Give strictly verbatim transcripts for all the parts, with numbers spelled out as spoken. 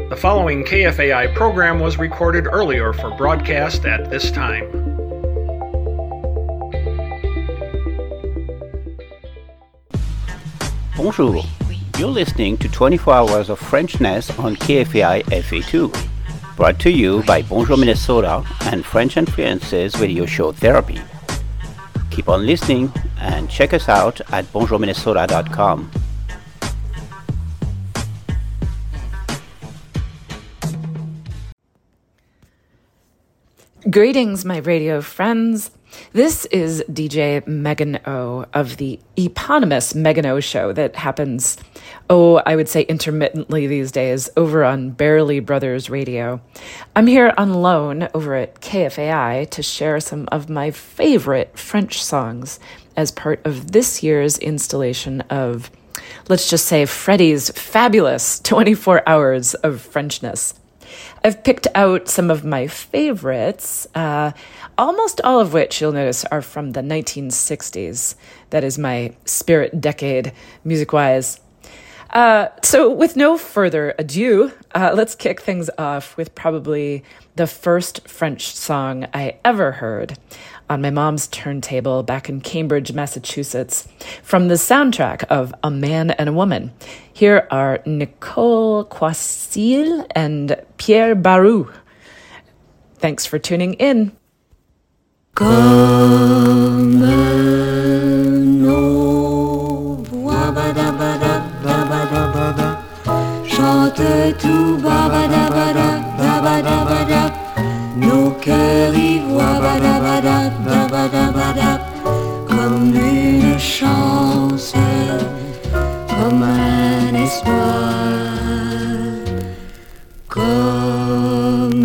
The following K F A I program was recorded earlier for broadcast at this time. Bonjour. You're listening to twenty-four hours of Frenchness on K F A I F A two, brought to you by Bonjour Minnesota and French Influences Radio Show Therapy. Keep on listening and check us out at bonjour minnesota dot com. Greetings, my radio friends. This is D J Megan O of the eponymous Megan O Show that happens, oh, I would say intermittently these days, over on Barely Brothers Radio. I'm here on loan over at K F A I to share some of my favorite French songs as part of this year's installation of, let's just say, Freddie's fabulous twenty-four hours of Frenchness. I've picked out some of my favorites, uh, almost all of which you'll notice are from the nineteen sixties. That is my spirit decade, music-wise. Uh, so with no further ado, uh, let's kick things off with probably the first French song I ever heard on my mom's turntable back in Cambridge, Massachusetts, from the soundtrack of A Man and a Woman. Here are Nicole Quasil and Pierre Barou. Thanks for tuning in. Comme nos voix badabada, chante tout babada, babada, nos cœurs y voient badabada, babada, comme une chance, comme un espoir, comme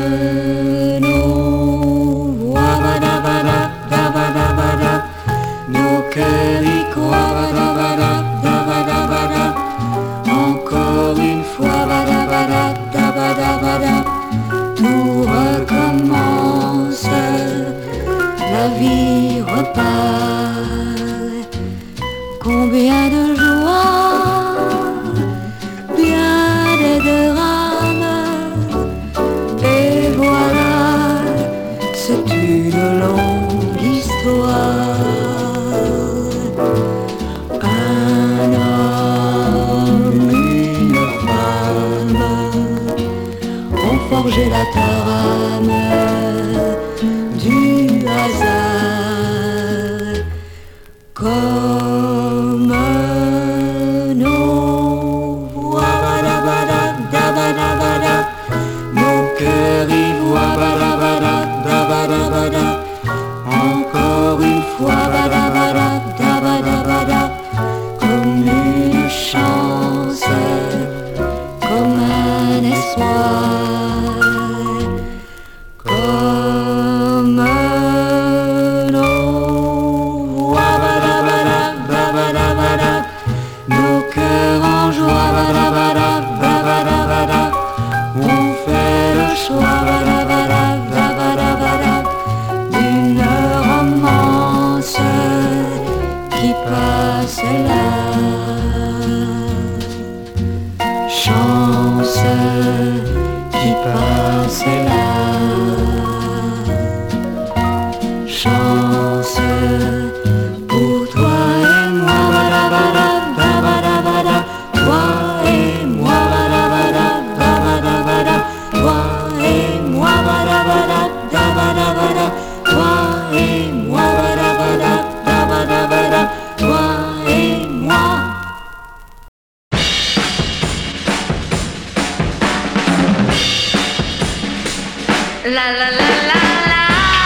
nos voix badabada, babada, nos cœurs y croient badabada, babada, encore une fois badabada, babada, tout recommence, la vie repart. Combien de joie, bien des drames, et voilà, c'est une longue histoire. Un homme, une femme ont forgé la trame du hasard. Comme nos voix badabada, dabada, nos cœurs y voient badabada, dabada, encore une fois badabada, dabada, comme une chance, comme un espoir, comme nos voix badabada, babada, nos cœurs en joie badabada, babada, on fait le choix badabada, babada, d'une romance qui passe là. Chance qui passe là. Chance pour toi et moi, badabada, babada, toi et moi, badabada, babada, toi et moi, badabada, babada, toi et moi, badabada, babada, toi et moi. La la la la la,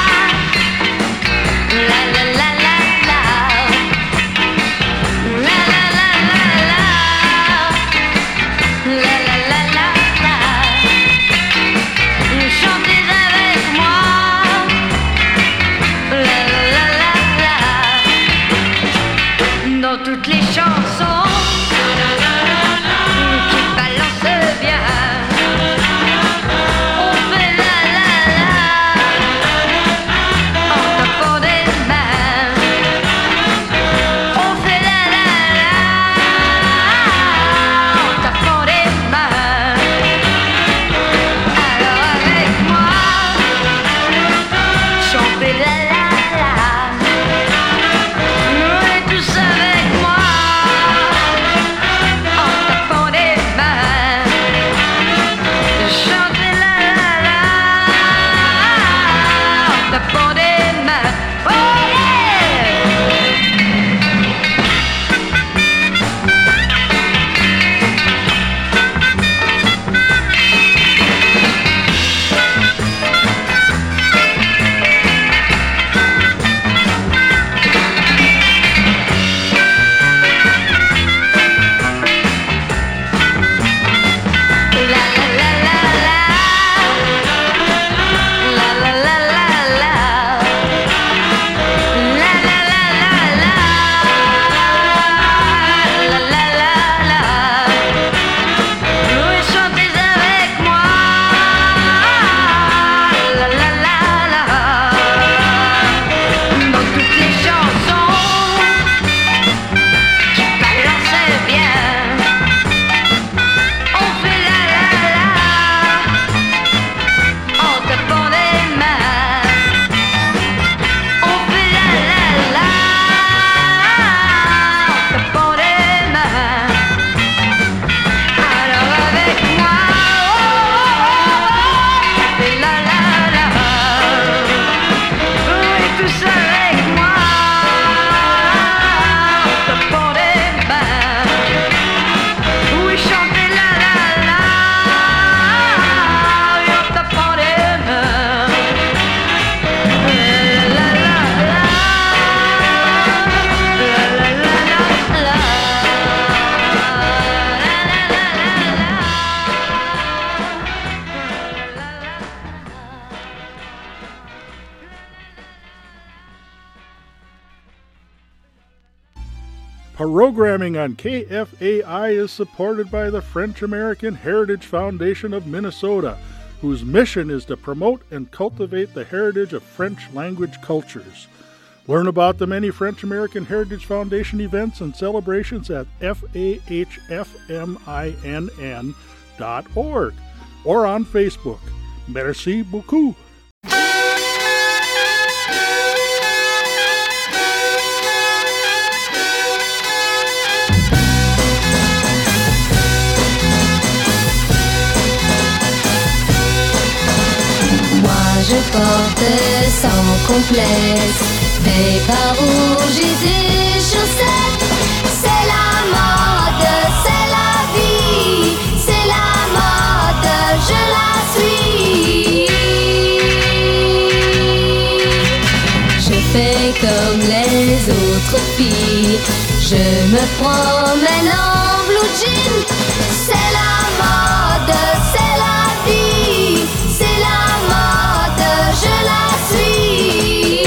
la la la la la, la la la la la, la la la la la. Chantez avec moi, la la la la la, dans toutes les chansons qui balancent bien. On fait la la la. Programming on K F A I is supported by the French American Heritage Foundation of Minnesota, whose mission is to promote and cultivate the heritage of French language cultures. Learn about the many French American Heritage Foundation events and celebrations at F A H F M I N N dot org or on Facebook. Merci beaucoup. Je porte sans complexe des pas rouges et des chaussettes. C'est la mode, c'est la vie, c'est la mode, je la suis. Je fais comme les autres filles, je me promène en blue jean. C'est la mode, c'est la vie, c'est la mode, je la suis.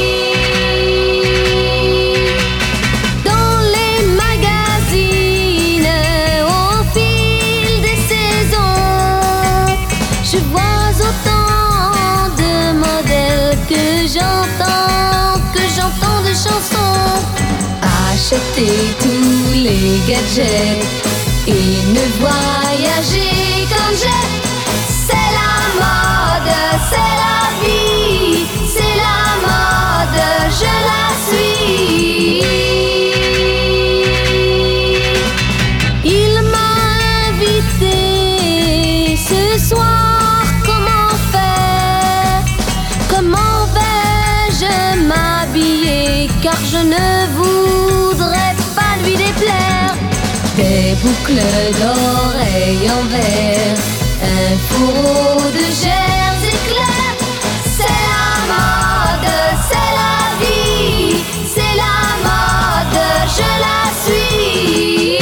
Dans les magazines, au fil des saisons, je vois autant de modèles que j'entends, que j'entends de chansons. Acheter tous les gadgets et ne voyager comme j'ai. C'est la mode, c'est la vie, c'est la mode, je la suis. Il m'a invité ce soir, comment faire? Comment vais-je m'habiller? Car je ne voudrais pas lui déplaire. Des boucles d'oreilles en verre, un fourreau de gerbes éclairs. C'est la mode, c'est la vie, c'est la mode, je la suis.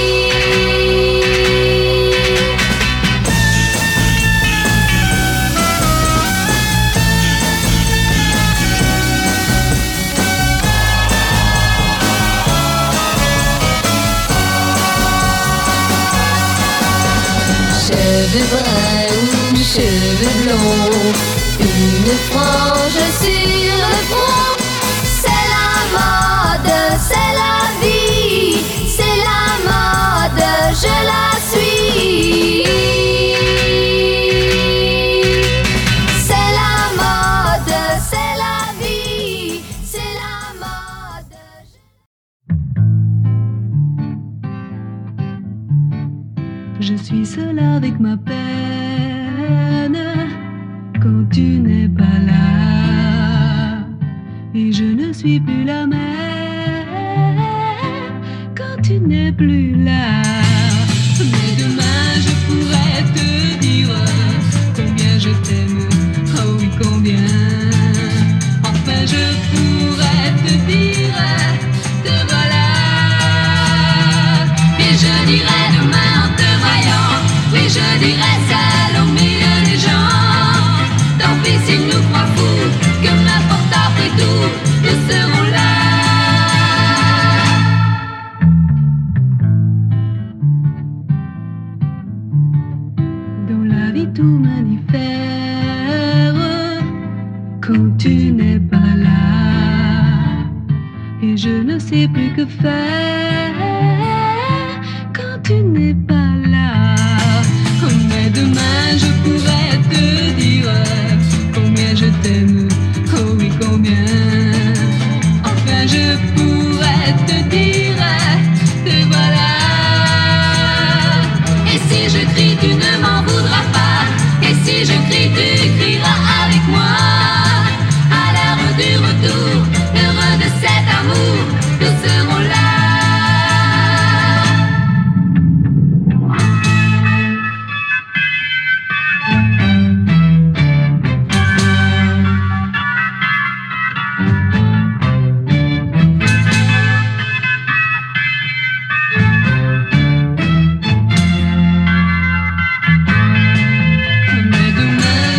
Cheveux bruns ou cheveux blonds, une frange sur le front. C'est la mode, c'est la vie, c'est la mode, je la suis. C'est la mode, c'est la vie, c'est la mode. Je suis seule avec ma peine quand tu n'es pas là, et je ne suis plus la même quand tu n'es plus là. Mais demain je pourrais te dire combien je t'aime, oh oui combien. Enfin je pourrais te dire, te voilà. Et je dirais demain en te voyant, oui je dirais seul au milieu des gens. Tant pis s'ils nous croient fous, que m'importe après tout, nous serons là. Dans la vie tout m'indiffère quand tu n'es pas là, et je ne sais plus que faire quand tu n'es pas là. Mais demain je pourrais te dire combien je t'aime, oh oui combien. Enfin je pourrais te dire, te voilà. Et si je crie tu ne m'en voudras pas, et si je crie tu crieras avec moi. À l'heure du retour, heureux de cet amour, nous serons là. Mais demain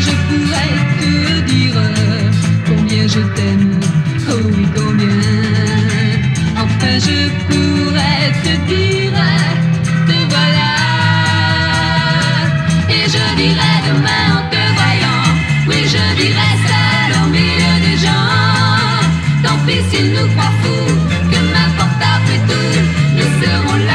dirai demain en te voyant. Oui, je dirai seul au milieu des gens. Tant pis s'ils nous croient fous, que m'importe après tout, nous serons là.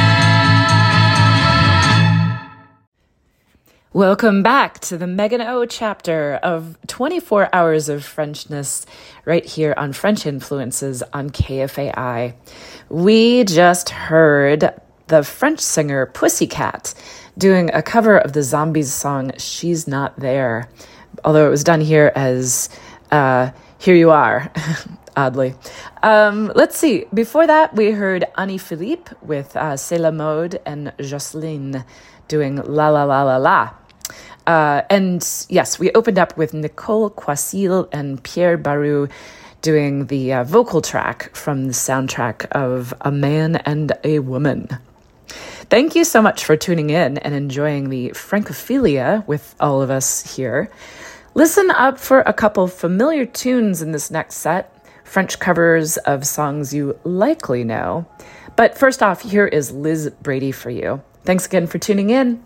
Welcome back to the Megan O chapter of twenty-four Hours of Frenchness right here on French Influences on K F A I. We just heard the French singer Pussycat doing a cover of the Zombies song She's Not There, although it was done here as uh, Here You Are, oddly. Um, let's see. Before that, we heard Annie Philippe with uh, C'est la mode and Jocelyne doing La La La La La. Uh, and yes, we opened up with Nicole Quasil and Pierre Barou doing the uh, vocal track from the soundtrack of A Man and a Woman. Thank you so much for tuning in and enjoying the Francophilia with all of us here. Listen up for a couple familiar tunes in this next set, French covers of songs you likely know. But first off, here is Liz Brady for you. Thanks again for tuning in.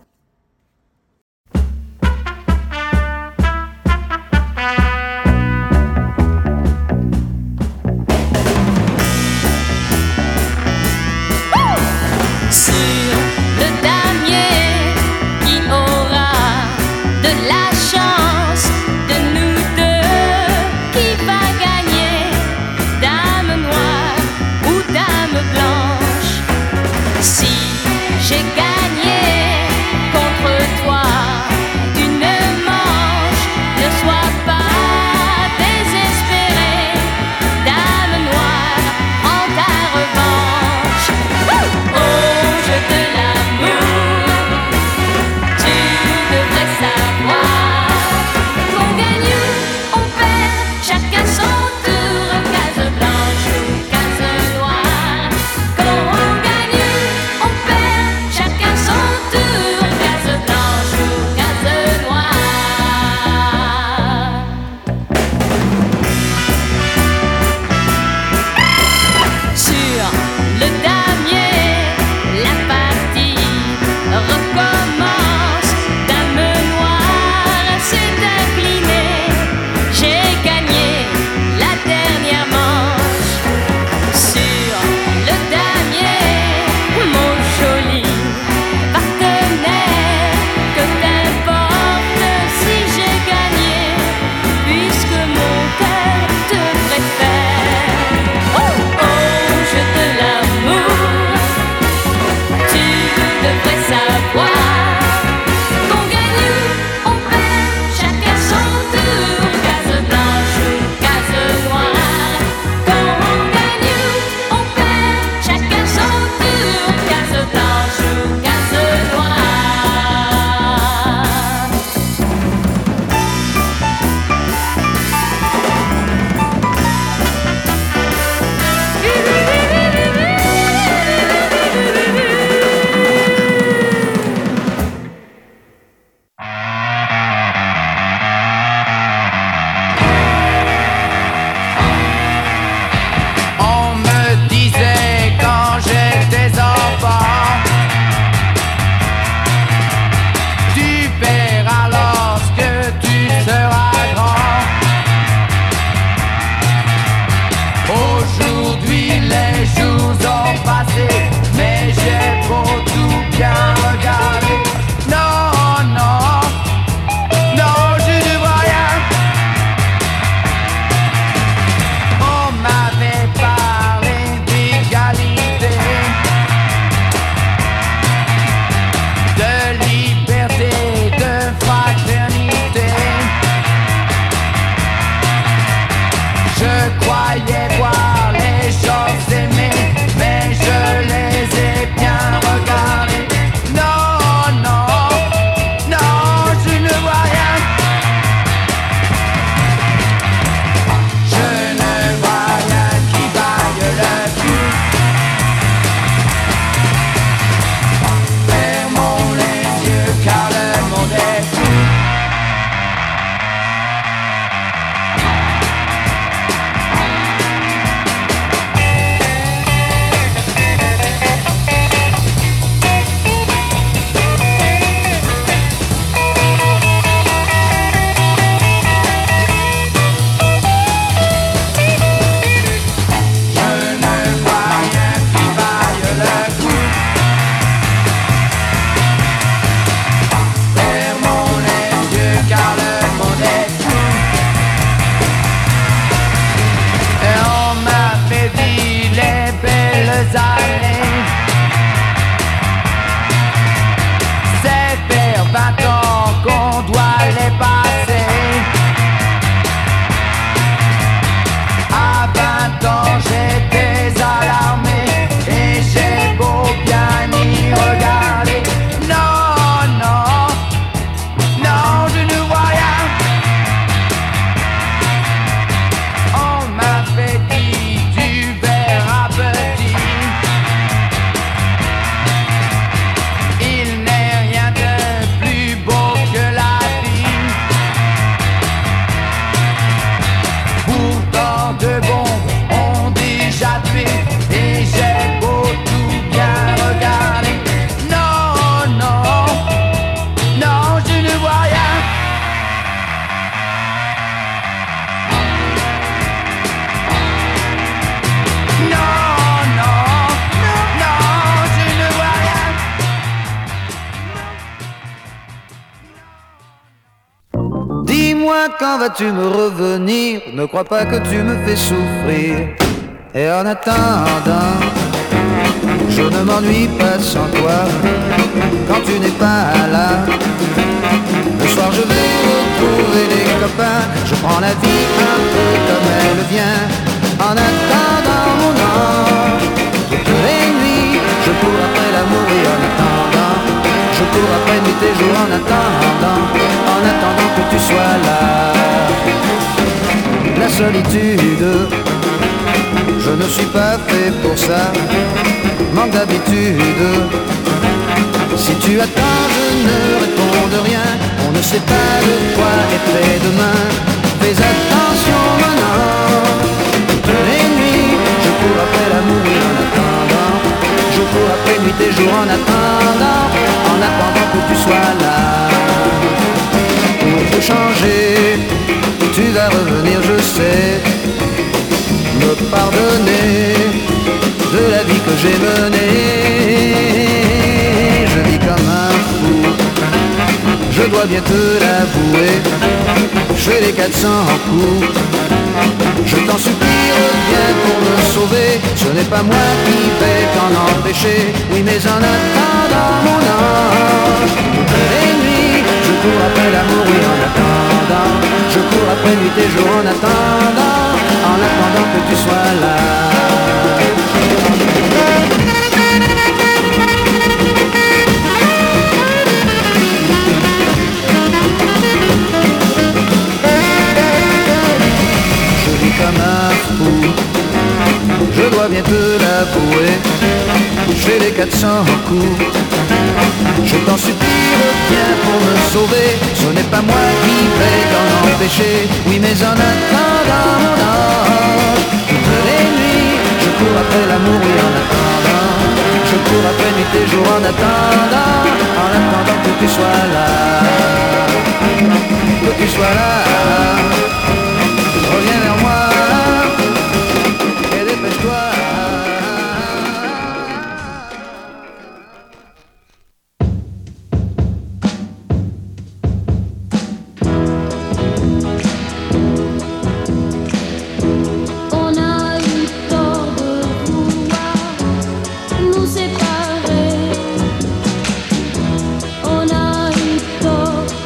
Si j'ai gagné Dis-moi quand vas-tu me revenir? Ne crois pas que tu me fais souffrir. Et en attendant, je ne m'ennuie pas sans toi. Quand tu n'es pas là, le soir je vais retrouver les copains. Je prends la vie un peu comme elle vient. En attendant mon ange, toutes les nuits, je cours après l'amour et en attendant, je cours après nuit et jour en attendant, en attendant que tu sois là. La solitude, je ne suis pas fait pour ça, manque d'habitude. Si tu attends, je ne réponds de rien. On ne sait pas de quoi est fait demain. Fais attention maintenant. Toutes les nuits, je cours après l'amour et en attendant, je cours après nuit et jour en attendant, en attendant que tu sois là. Pour te changer, tu vas revenir, je sais, me pardonner de la vie que j'ai menée. Je vis comme un fou, je dois bien te l'avouer. Je fais les quatre cents coups, je t'en supplie, reviens pour me sauver. Ce n'est pas moi qui vais t'en empêcher. Oui, mais en attendant mon ange, toutes les nuits, je cours après l'amour, oui, en attendant, je cours après nuit et jour en attendant, en attendant que tu sois là. Comme un fou, je dois bien te l'avouer. Je fais les quatre cents coups, je t'en supplie, reviens pour me sauver. Ce n'est pas moi qui vais t'en empêcher. Oui, mais en attendant mon ange, toutes les nuits, je cours après l'amour et en attendant, je cours après nuit et jour en attendant, en attendant que tu sois là, que tu sois là. Reviens vers moi et dépêche-toi. On a eu tort de vouloir nous séparer. On a eu tort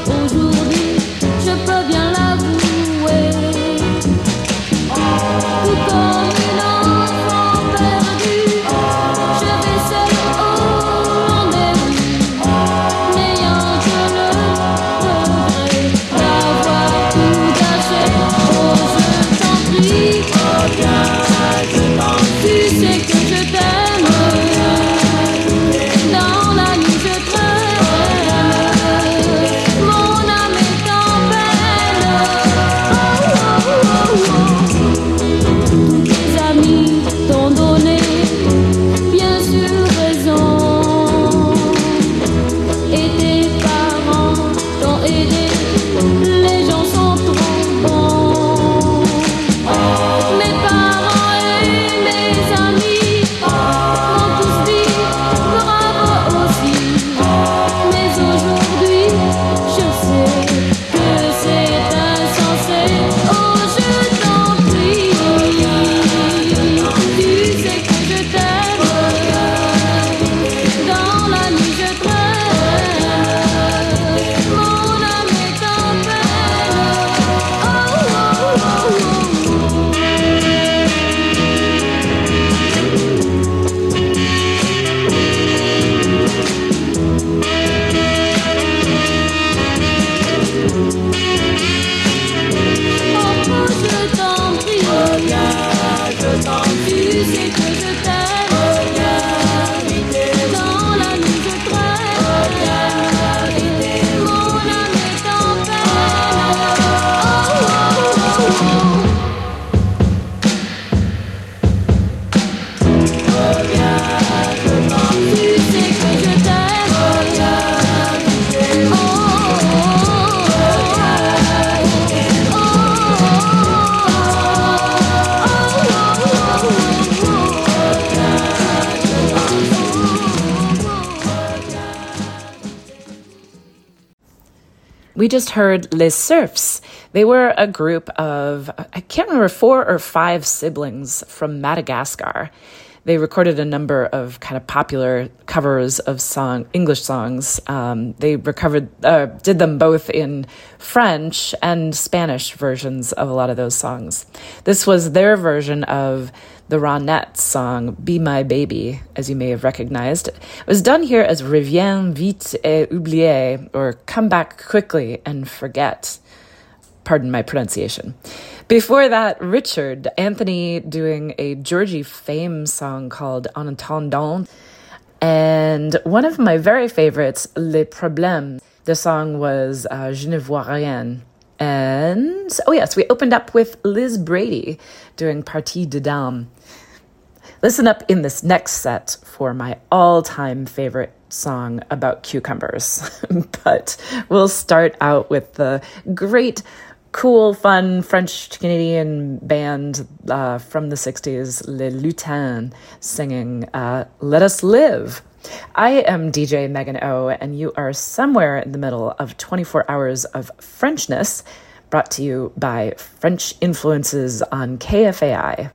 We just heard Les Surfs. They were a group of, I can't remember, four or five siblings from Madagascar. They recorded a number of kind of popular covers of song English songs. Um, they recovered, uh, did them both in French and Spanish versions of a lot of those songs. This was their version of the Ronettes song, Be My Baby, as you may have recognized. It was done here as Reviens vite et oublie, or Come Back Quickly and Forget. Pardon my pronunciation. Before that, Richard, Anthony doing a Georgie Fame song called En Attendant. And one of my very favorites, Les Problèmes. The song was uh, Je ne vois rien. And, oh yes, we opened up with Liz Brady doing Partie de Dame. Listen up in this next set for my all-time favorite song about cucumbers. But we'll start out with the great, cool, fun French-Canadian band uh, from the sixties, Les Lutins, singing uh, Let Us Live. I am D J Megan O, and you are somewhere in the middle of twenty-four hours of Frenchness, brought to you by French Influences on K F A I.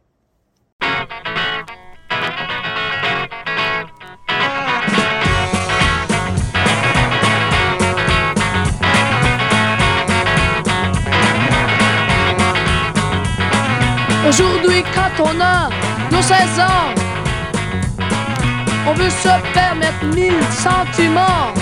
Aujourd'hui, quand on a nos seize ans, on veut se permettre mille sentiments.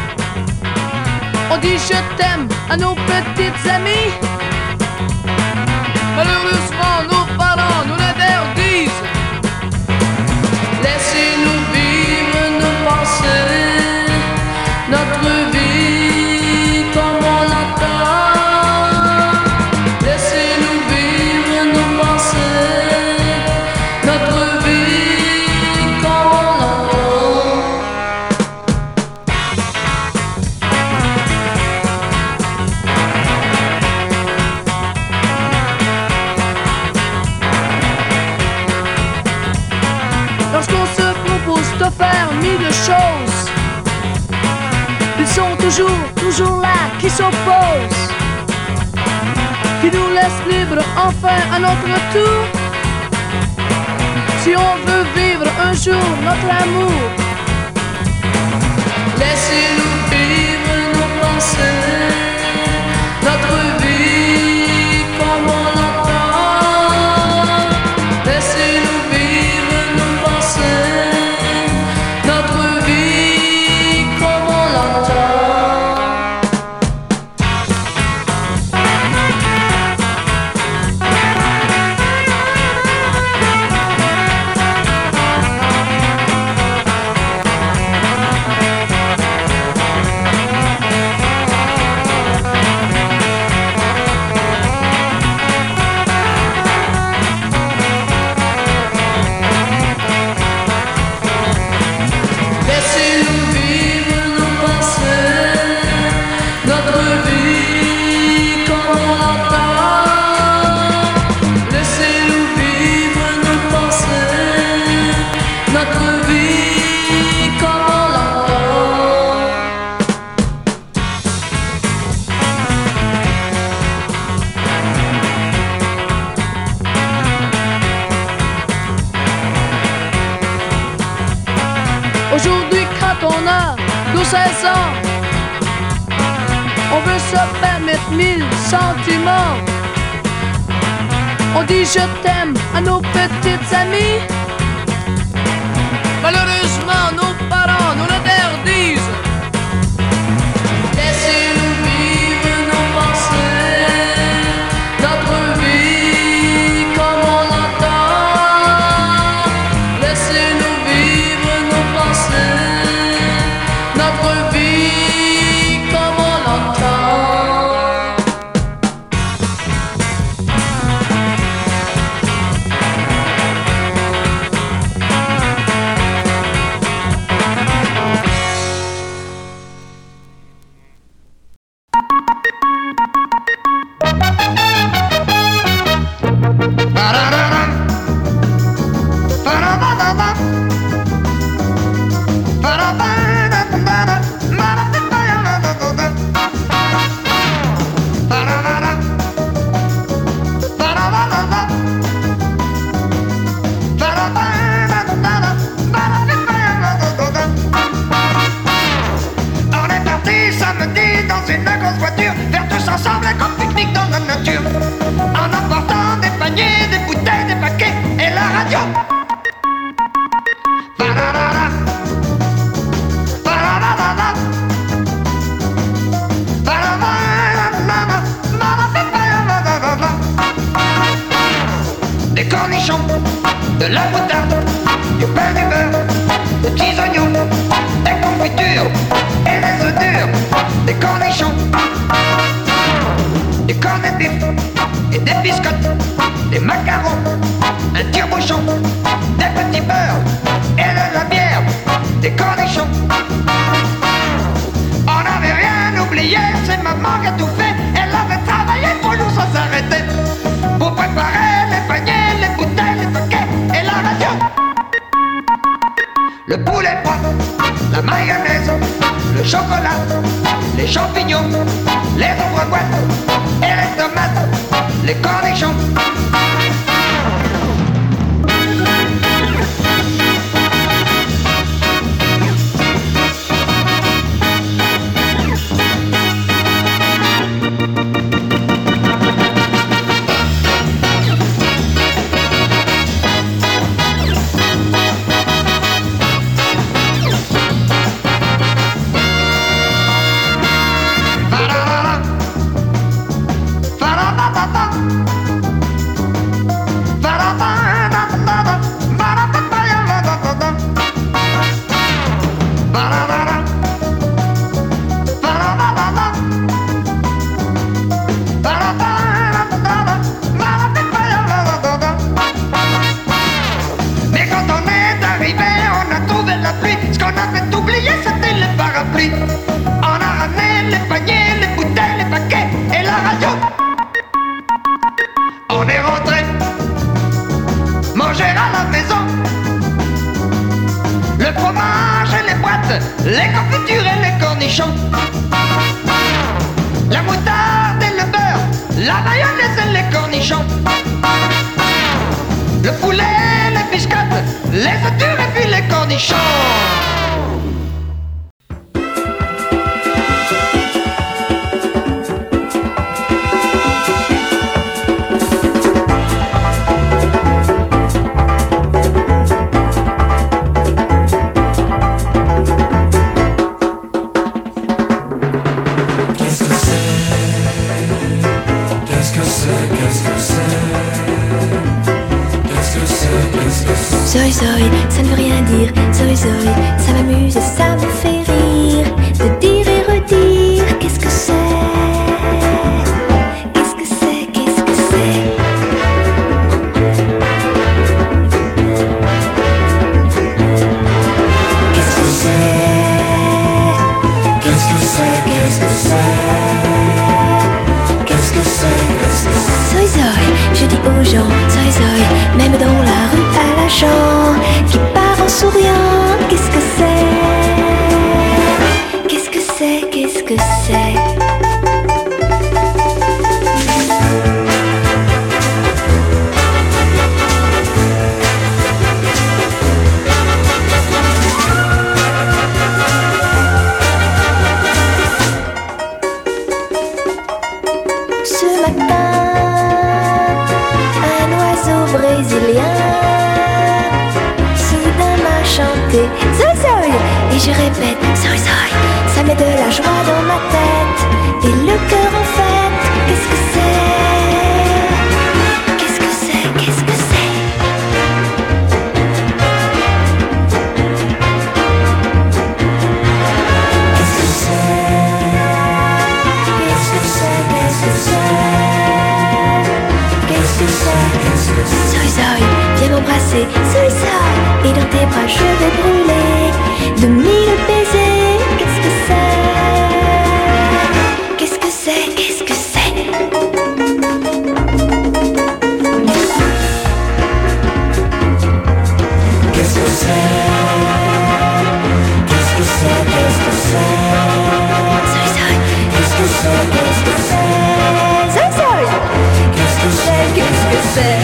On dit je t'aime à nos petites amies. Malheureusement, nos parents nous l'interdisent. Laissez-nous vivre nos pensées, notre vie comme on l'entend. Laissez-nous vivre nos pensées, notre vie comme on l'entend. Lorsqu'on se propose de faire mille choses, ils sont toujours, toujours là, qui s'opposent, qui nous laissent libres enfin à notre tour. Si on veut vivre un jour notre amour, laissez-nous vivre nos pensées, notre vie comme on l'entend. Laissez-nous vivre nos pensées, notre vie comme on l'entend. Laissez-nous vivre nos pensées, notre vie comme on l'entend. Laissez-nous vivre nos pensées, notre vie comme on l'entend. Aujourd'hui, quand on a nos seize ans, on veut se permettre mille sentiments. On dit je t'aime à nos petites amies. Malheureusement, nos parents nous l'interdisent. Laissez-nous vivre nos pensées, notre vie comme on l'entend. Laissez-nous vivre nos pensées, notre vie comme on l'entend. tous ensemble un grand pique-nique dans la nature, en emportant des paniers, des bouteilles, des paquets et la radio. Ba-da-da-da. Ba-da-da-da-da. Ba-da-da-da-da-da. Ba-da-da-da-da-da. Des cornichons, de la moutarde, du pain, du beurre, des petits oignons, des confitures et des œufs durs, des cornichons, du cornet de bif et des biscottes, des macarons, un tire-bouchon, des petits beurres et de la bière, des cornichons. On n'avait rien oublié, c'est maman qui a tout fait, elle avait travaillé pour nous sans s'arrêter, pour préparer les paniers, les bouteilles, les paquets et la radio. Le poulet froid, la mayonnaise, le chocolat, les champignons, les ouvre-boîtes et les tomates, les cornichons. Les confitures et les cornichons, la moutarde et le beurre, la mayonnaise et les cornichons, le poulet, les biscottes, les œufs durs et puis les cornichons. Zoï zoï, ça ne veut rien dire. Zoï zoï, ça m'amuse et ça me fait rire. De dire et redire, qu'est-ce que c'est? Qu'est-ce que c'est? Qu'est-ce que c'est? Qu'est-ce que c'est? Qu'est-ce que c'est? Qu'est-ce que c'est? Qu'est-ce que c'est? Qu'est-ce que c'est? Zoï zoï, je dis aux gens, zoï zoï, même dans la rue à l'agent qui part en souriant. Qu'est-ce que c'est? Qu'est-ce que c'est? Qu'est-ce que c'est? Ce matin, un oiseau brésilien soudain m'a chanté Zoï zoï, et je répète Zoï zoï, ça met de la joie dans ma tête et le cœur en fête. Qu'est-ce que c'est? Qu'est-ce que c'est? Qu'est-ce que c'est? Qu'est-ce que c'est? Qu'est-ce que c'est? Qu'est-ce que c'est? Qu'est-ce que c'est? Qu'est-ce que c'est? Zoï zoï, viens m'embrasser, zoï zoï, et dans tes bras je vais brûler de mille baisers. Qu'est-ce que c'est? Qu'est-ce que c'est? Qu'est-ce que c'est? Qu'est-ce que c'est? Qu'est-ce que c'est? Qu'est-ce que c'est? Zoï zoï, qu'est-ce que c'est? Qu'est-ce que c'est? Zoï zoï, qu'est-ce que c'est? Qu'est-ce que c'est?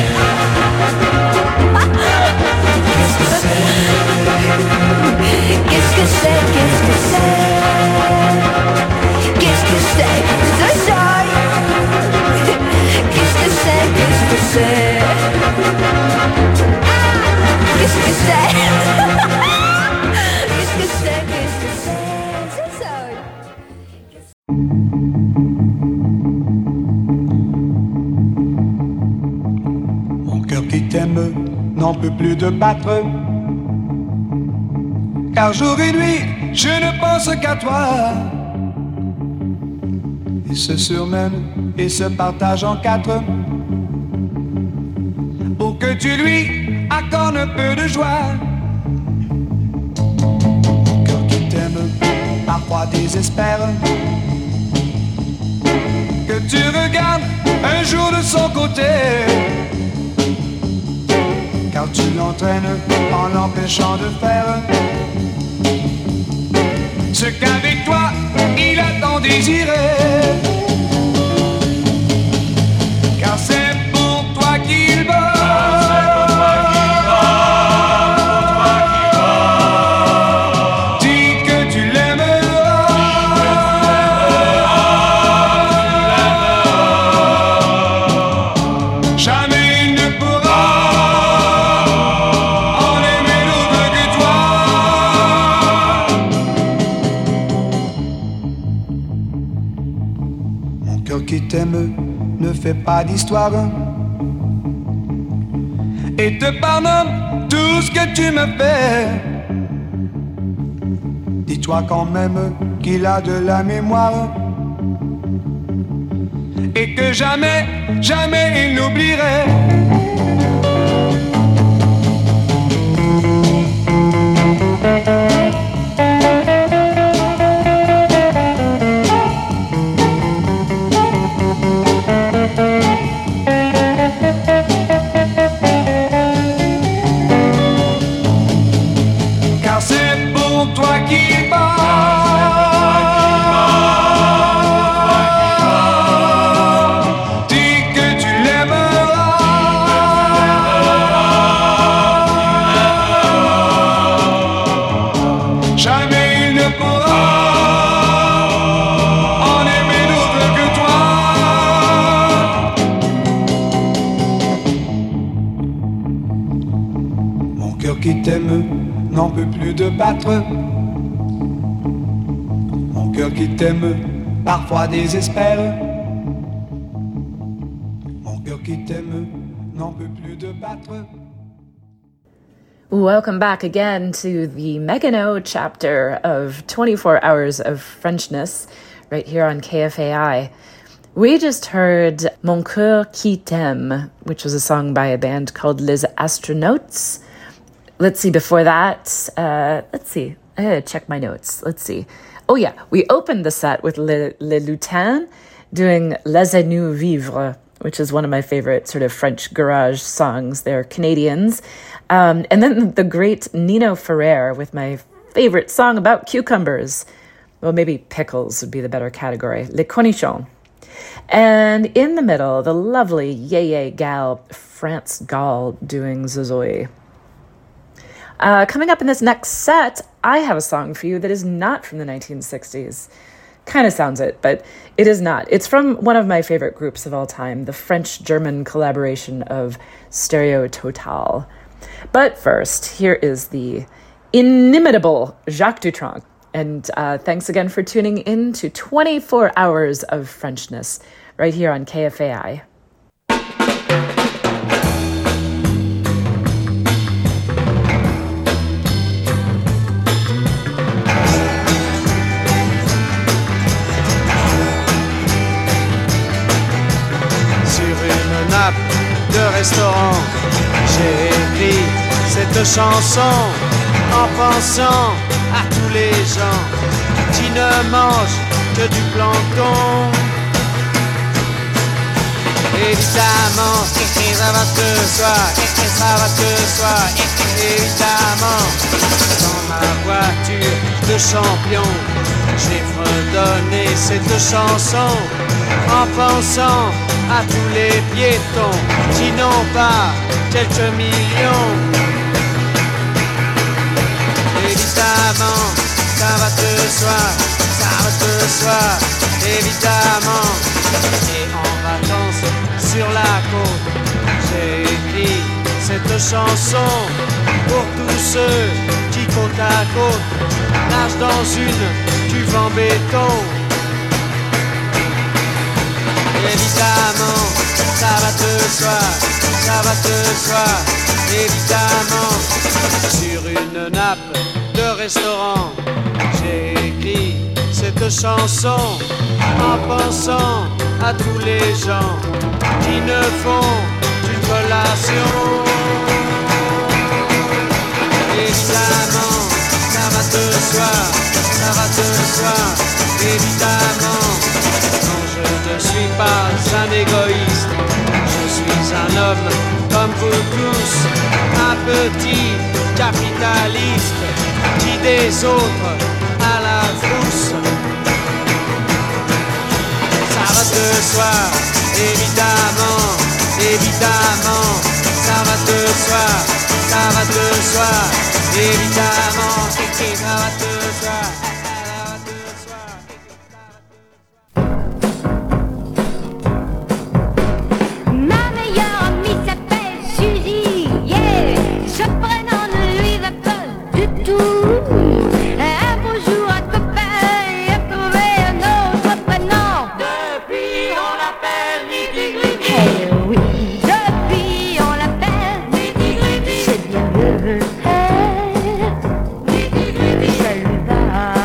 Qu'est-ce que c'est? Qu'est-ce que c'est? Qu'est-ce que c'est? Qu'est-ce que c'est? Zoï zoï. qui t'aime n'en peut plus te battre. Car jour et nuit, je ne pense qu'à toi. Il se surmène et se partage en quatre pour que tu lui accordes un peu de joie. Mon cœur qui t'aime parfois désespère que tu regardes un jour de son côté, car tu l'entraînes en l'empêchant de faire ce qu'avec toi il a tant désiré. Car c'est pour toi qu'il va. Dis que tu l'aimeras. Jamais il ne pourra en aimer l'autre que toi. Mon cœur qui t'aime ne fait pas d'histoire et te pardonne tout ce que tu me fais. Dis-toi quand même qu'il a de la mémoire et que jamais, jamais il n'oublierait. Qui t'aime n'en peut plus de battre. Mon cœur qui t'aime parfois désespère. Mon cœur qui t'aime n'en peut plus de battre. Welcome back again to the Megan O chapter of twenty-four hours of Frenchness right here on K F A I. We just heard Mon Cœur qui t'aime, which was a song by a band called Les Astronautes. Let's see, before that, uh, let's see, I gotta check my notes. Let's see. Oh yeah, we opened the set with Les, Les Lutins doing Laissez-nous vivre, which is one of my favorite sort of French garage songs. They're Canadians. Um, and then the great Nino Ferrer with my favorite song about cucumbers. Well, maybe pickles would be the better category. Les Cornichons. And in the middle, the lovely Yé Yé gal France Gall doing Zozoï. Uh, coming up in this next set, I have a song for you that is not from the nineteen sixties. Kind of sounds it, but it is not. It's from one of my favorite groups of all time, the French-German collaboration of Stereo Total. But first, here is the inimitable Jacques Dutronc. And uh, thanks again for tuning in to twenty-four hours of Frenchness right here on K F A I. De restaurant, j'ai écrit cette chanson en pensant à tous les gens qui ne mangent que du plancton. Évidemment, ça va te soir, ça va te soir, évidemment. Dans ma voiture de champion, j'ai fredonné cette chanson en pensant à tous les piétons qui n'ont pas quelques millions. Évidemment, ça va te soir, ça va te soir, évidemment. Et en vacances sur la côte, j'ai écrit cette chanson pour tous ceux qui côte à côte nagent dans une cuve en béton. Évidemment, ça va te soir, ça va de soi, évidemment. Sur une nappe de restaurant, j'ai écrit cette chanson en pensant à tous les gens qui ne font qu'une collation. Évidemment, ça va de soi, ça va de soi, évidemment. Non, je ne suis pas un égoïste, je suis un homme comme vous tous, un petit capitaliste qui des autres à la frousse. Ça va de soi, évidemment, évidemment, ça va de soi, ça va de soi, évidemment, ça va de soi. Ma meilleure amie s'appelle Suzy, yeah. Ce prénom ne lui va pas du tout. Un beau jour, un copain a trouvé un autre prénom. Depuis, on l'appelle Nitty Gritty. Eh oui, depuis, on l'appelle Nitty Gritty. C'est bien le Nitty Gritty, ça lui va.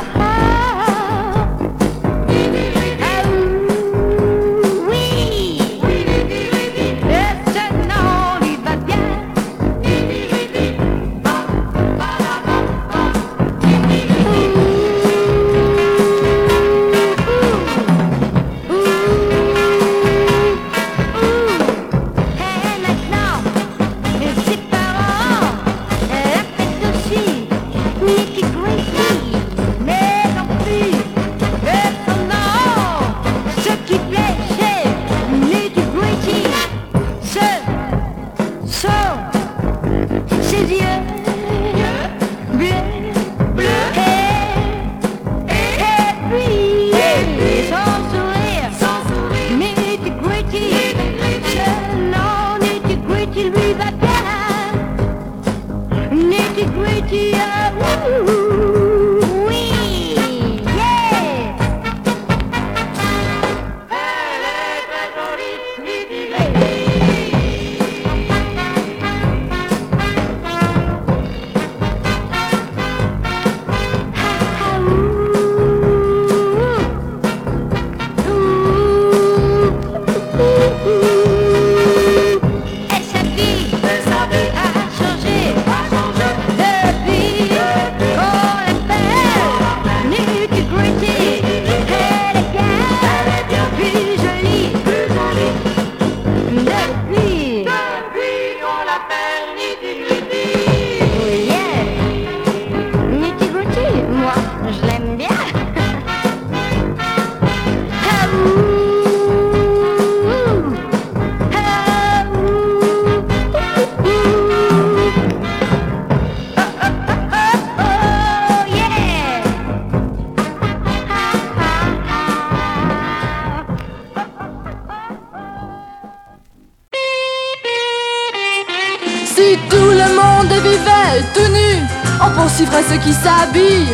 Si tout le monde vivait tout nu, on poursuivrait ceux qui s'habillent.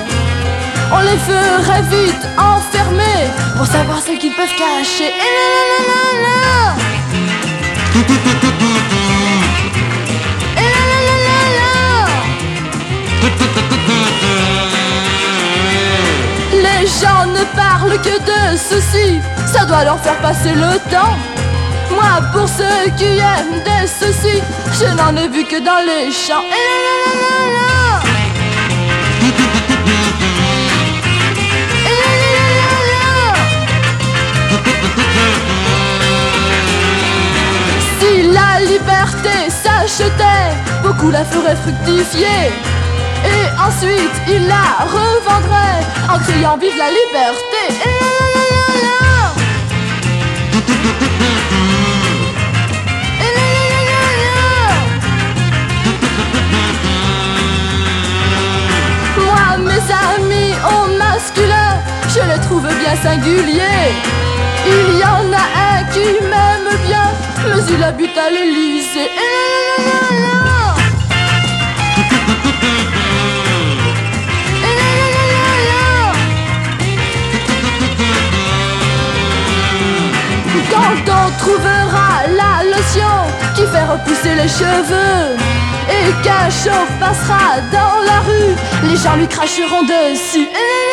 On les ferait vite enfermer pour savoir ce qu'ils peuvent cacher. Et là, là, là, là, là. Et là, là, là, là, là. Les gens ne parlent que de ceci, ça doit leur faire passer le temps. Moi, pour ceux qui aiment des ceci, je n'en ai vu que dans les champs. Et là, là, là, là, là. Et là, là, là, là, là. Si la liberté s'achetait, beaucoup la feraient fructifier. Et ensuite, ils la revendraient en criant vive la liberté. Et là, là, là, là, là. Moi, mes amis au masculin, je les trouve bien singuliers. Il y en a un qui m'aime bien, mais il habite à l'Élysée. Et là, là, là, là. Et là, là, là, là. Quand quand on trouvera la lotion qui fait repousser les cheveux et qu'un chauve passera dans la rue, les gens lui cracheront dessus.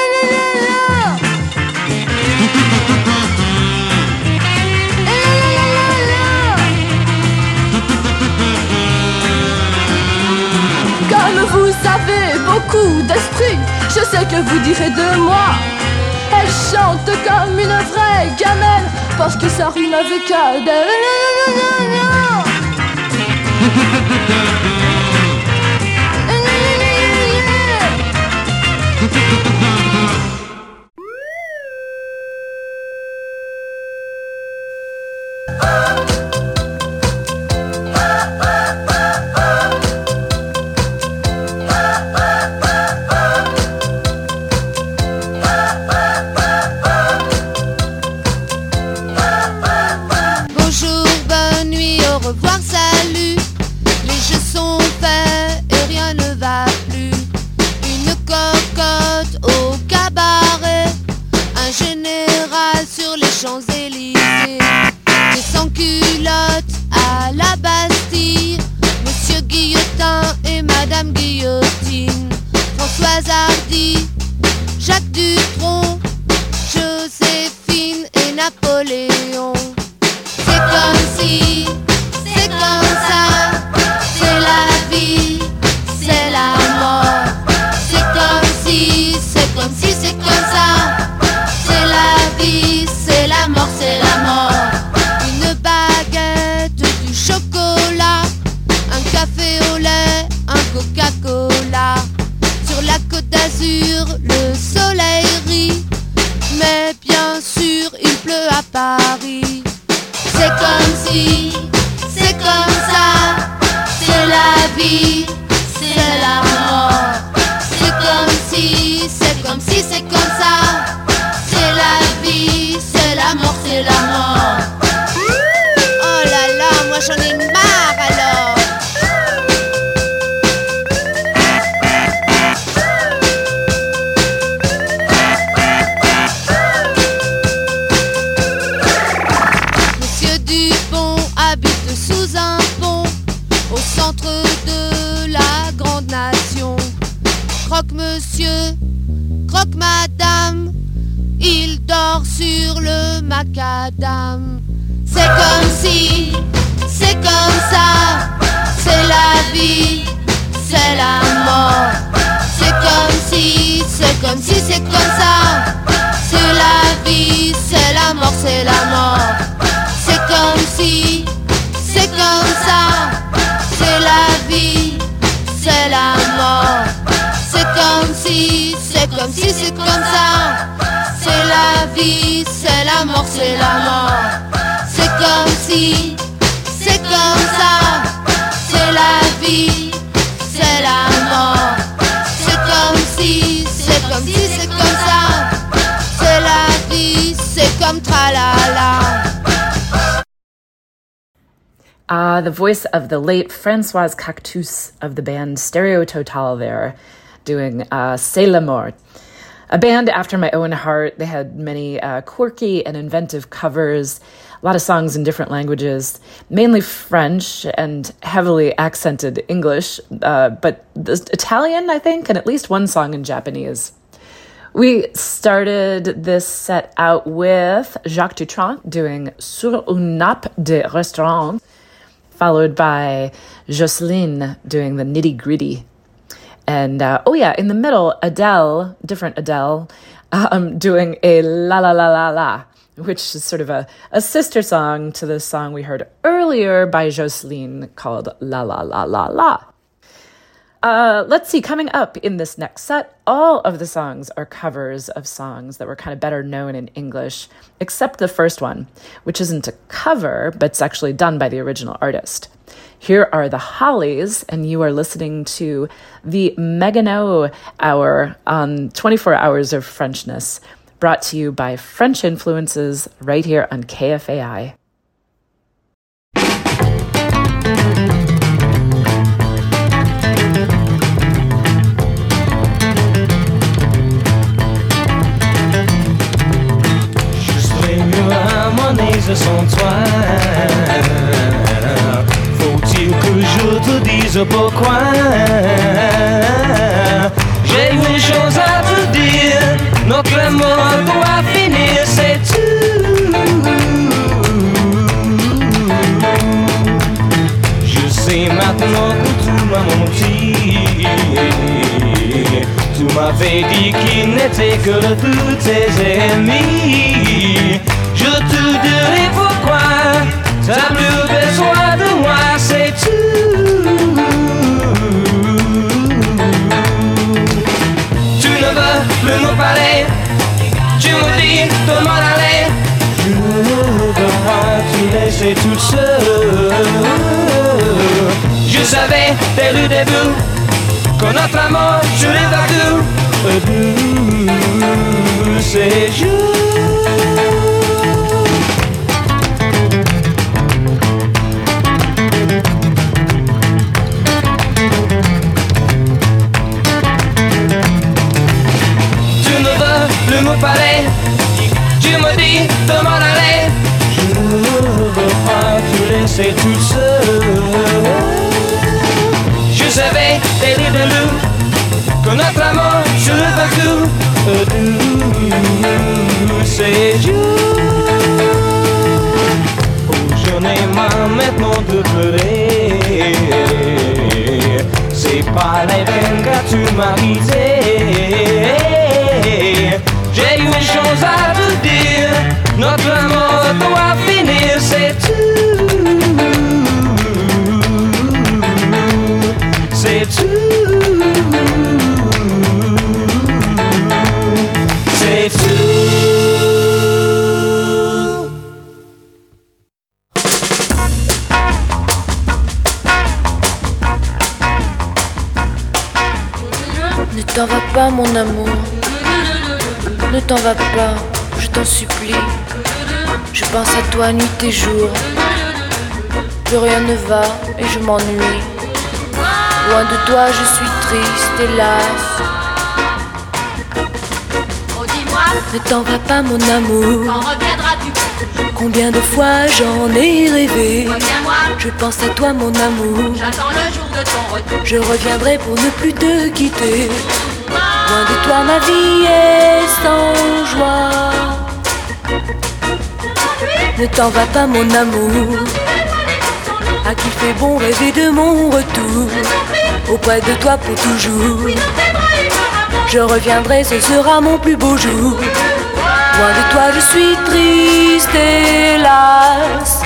Comme vous avez beaucoup d'esprit, je sais que vous direz de moi, elle chante comme une vraie gamelle, parce que ça rime avec Adèle. Bonjour, bonne nuit, au revoir, salut. Les jeux sont faits et rien ne va plus. Une cocotte au cabaret, un général sur les Champs-Élysées, des sans-culottes à la Bastille, Monsieur Guillotin et Madame Guillotine, Françoise Hardy, Jacques Dutronc, Joséphine et Napoléon. C'est comme si, c'est comme ça, c'est la vie, c'est la mort. C'est comme si, c'est comme si, c'est comme ça, c'est la vie, c'est la mort, c'est la mort. Une baguette, du chocolat, un café au lait, un Coca-Cola. Sur la côte d'Azur, le soleil rit, mais bien sûr, il pleut à Paris. C'est comme si, c'est comme ça, c'est la vie, c'est la mort. C'est comme si, c'est comme si, c'est comme ça, c'est la vie, c'est la mort, c'est la mort. Oh là là, moi j'en ai marre alors. Monsieur Dupont habite sous un pont, au centre de la grande nation. Croque monsieur, croque madame, il dort sur le macadam. C'est comme si, c'est comme ça, c'est la vie, c'est la mort. C'est comme si, c'est comme si, c'est comme ça, c'est la vie, c'est la mort, c'est la mort. C'est comme si, c'est comme ça, c'est la vie, c'est la mort. C'est comme si, c'est comme si, c'est comme ça, c'est la vie, c'est la mort, c'est la mort. C'est comme si, c'est comme ça, c'est la vie, c'est la mort. C'est comme si, c'est comme si, c'est comme ça, c'est la vie, c'est comme tralala. Ah, the voice of the late Françoise Cactus of the band Stereo Total there, doing uh, C'est la mort. A band after my own heart. They had many uh, quirky and inventive covers, a lot of songs in different languages, mainly French and heavily accented English, uh, but the Italian, I think, and at least one song in Japanese. We started this set out with Jacques Dutronc doing Sur une nappe de restaurant, followed by Jocelyne doing the Nitty Gritty. And, uh, oh yeah, in the middle, Adele, different Adele, um, doing a La La La La La, which is sort of a, a sister song to the song we heard earlier by Jocelyne called La La La La La. Uh, let's see, coming up in this next set, all of the songs are covers of songs that were kind of better known in English, except the first one, which isn't a cover, but it's actually done by the original artist. Here are the Hollies, and you are listening to the Megan O Hour on twenty-four Hours of Frenchness, brought to you by French Influences right here on K F A I. Je serais mieux à mon aise ce sont toi. Faut-il que je te dise pourquoi? J'ai une chose à te dire, notre amour doit finir, c'est tout. Je sais maintenant que tu m'as menti. Tu m'avais dit qu'il n'était que de tous tes ennemis. Je te dirai pourquoi t'as plus besoin de moi, c'est tout. Tu ne veux plus nous parler, tu me dis de m'en aller. Je ne veux pas te laisser toute seule. Je savais dès le début que notre amour serait vaincu. C'est juste. Tu ne veux plus me parler, tu me dis de m'en aller. Je ne veux pas te laisser toute seule. Je savais dès le début que notre amour serait vaincu. C'est juste. Oh, je n'ai marre maintenant de pleurer. C'est pas la peine que tu m'as risé. J'ai une chose à te dire, notre amour doit finir, c'est tout. C'est tout. C'est tout. Ne t'en va pas mon amour, ne t'en va pas, je t'en supplie. Je pense à toi nuit et jour, plus rien ne va et je m'ennuie. Loin de toi je suis triste, hélas. Ne t'en va pas mon amour, Quand reviendras-tu? combien de fois j'en ai rêvé. Reviens-moi, Je pense à toi mon amour, j'attends le jour de ton retour. je reviendrai pour ne plus te quitter. Loin de toi ma vie est sans joie. Ne t'en va pas mon amour, à qui fait bon rêver de mon retour. Auprès de toi pour toujours, je reviendrai, ce sera mon plus beau jour. Loin de toi je suis triste, hélas.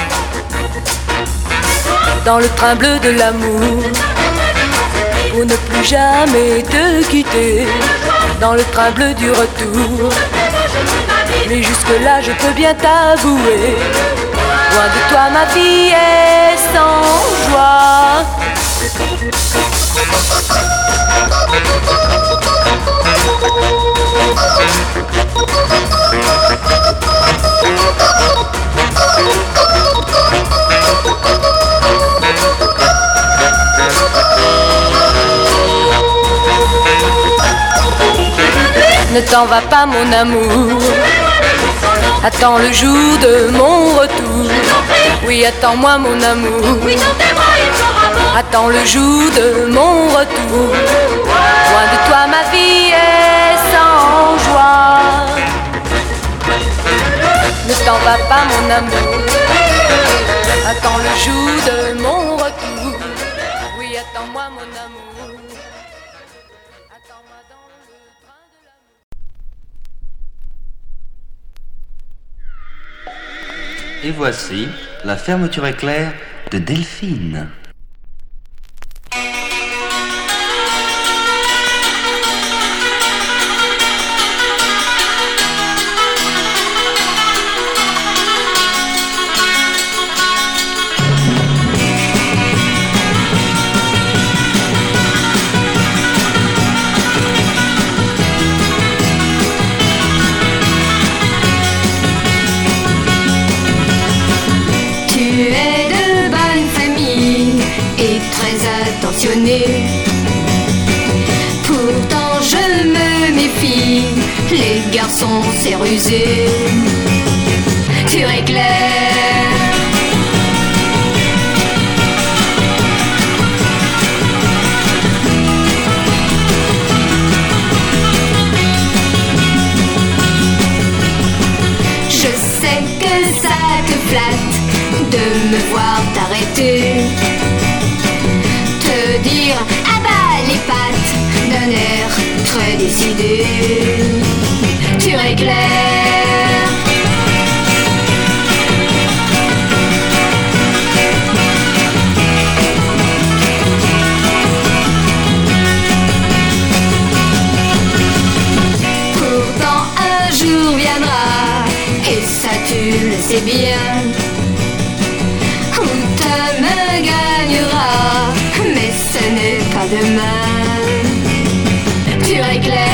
Dans le train bleu de l'amour, pour ne plus jamais te quitter. Dans le train bleu du retour, mais jusque-là je peux bien t'avouer. Loin de toi ma vie est sans joie. Ne t'en va pas mon amour, attends le jour de mon retour. Oui, attends-moi mon amour, attends le jour de mon retour. Loin de toi ma vie est sans joie. Ne t'en va pas mon amour, attends le jour de mon retour. Oui, attends-moi mon amour. Attends-moi dans le train de l'amour. Et voici la fermeture éclair de Delphine. Pourtant je me méfie, les garçons c'est rusé. Tu éclaires flatte de me voir t'arrêter, te dire ah bah les pattes d'un air très décidé. Tu éclaires. Pourtant un jour viendra, et ça tu le sais bien, où ta main gagnera, mais ce n'est pas demain. Tu éclaires.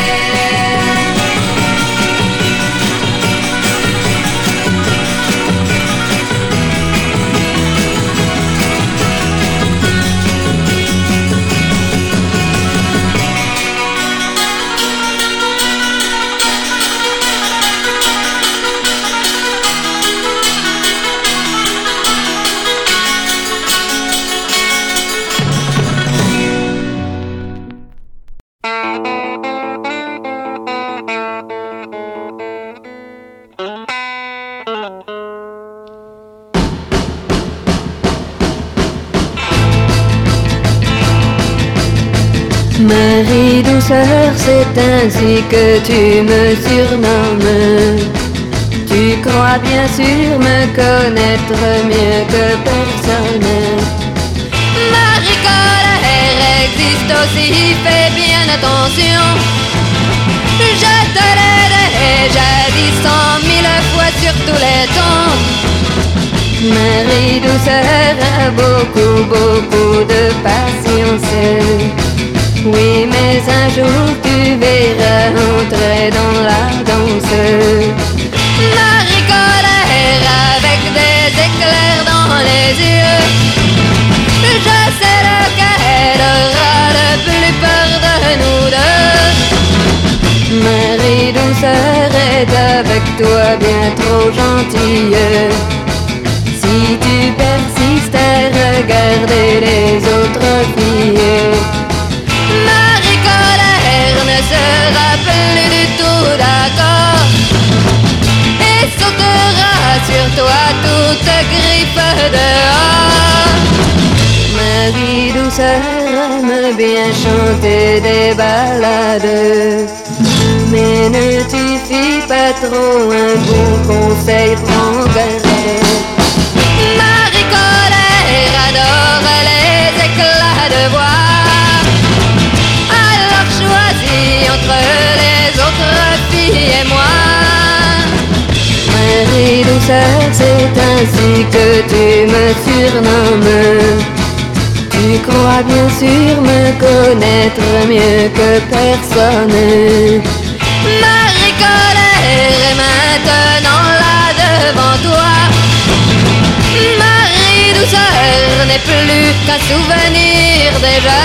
Marie douceur, c'est ainsi que tu me surnommes. Tu crois bien sûr me connaître mieux que personne. Marie colère existe aussi, fais bien attention. Je te l'ai déjà dit cent mille fois sur tous les tons. Marie douceur a beaucoup, beaucoup de patience. Oui, mais un jour tu verras entrer dans la danse. Marie colère avec des éclairs dans les yeux. Je sais lequel aura le plus peur de nous deux. Marie douceur est avec toi bien trop gentille. Si tu persistes à regarder les autres filles, Marie colère ne sera plus du tout d'accord et sautera sur toi toute griffe dehors. Marie douceur aime bien chanter des ballades, mais ne t'y fie pas trop, un bon conseil, prends garde. Marie colère adore les éclats de voix. Entre les autres filles et moi, Marie douceur, c'est ainsi que tu me surnommes. Tu crois bien sûr me connaître mieux que personne. Marie colère est maintenant là devant toi. Marie douceur n'est plus qu'un souvenir déjà.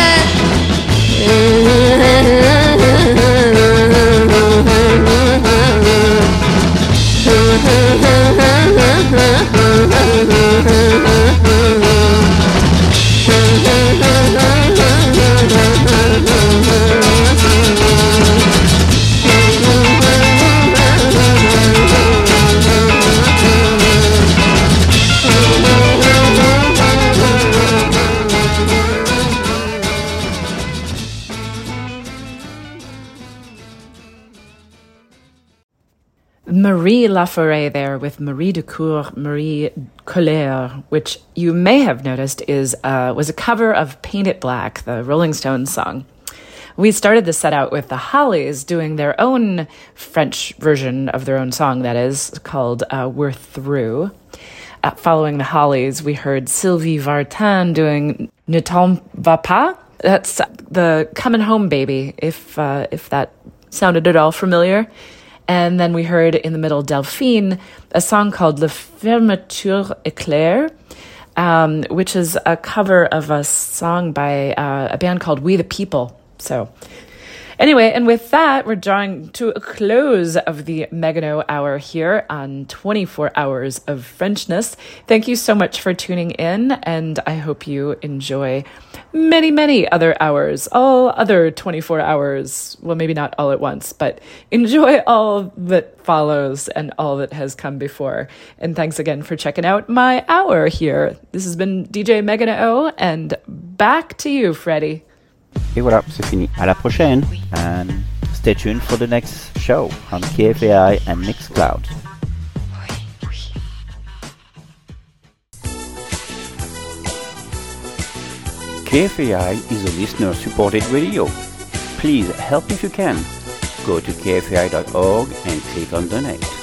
Marie Laforêt there with Marie Decour, Marie Colère, which you may have noticed is uh, was a cover of Paint It Black, the Rolling Stones song. We started the set out with the Hollies doing their own French version of their own song, that is, called uh, We're Through. Uh, following the Hollies, we heard Sylvie Vartan doing Ne t'en va pas. That's the Coming Home Baby, if uh, if that sounded at all familiar. And then we heard in the middle Delphine, a song called Le Fermeture Éclair, um, which is a cover of a song by uh, a band called We the People. So anyway, and with that, we're drawing to a close of the Megano Hour here on twenty-four Hours of Frenchness. Thank you so much for tuning in, and I hope you enjoy many, many other hours, all other twenty-four hours. Well, maybe not all at once, but enjoy all that follows and all that has come before. And thanks again for checking out my hour here. This has been D J Megan O, and back to you, Freddie. Et voilà, c'est fini. À la prochaine. And stay tuned for the next show on K F A I and Mixcloud. K F A I is a listener-supported radio. Please help if you can. Go to K F A I dot org and click on Donate.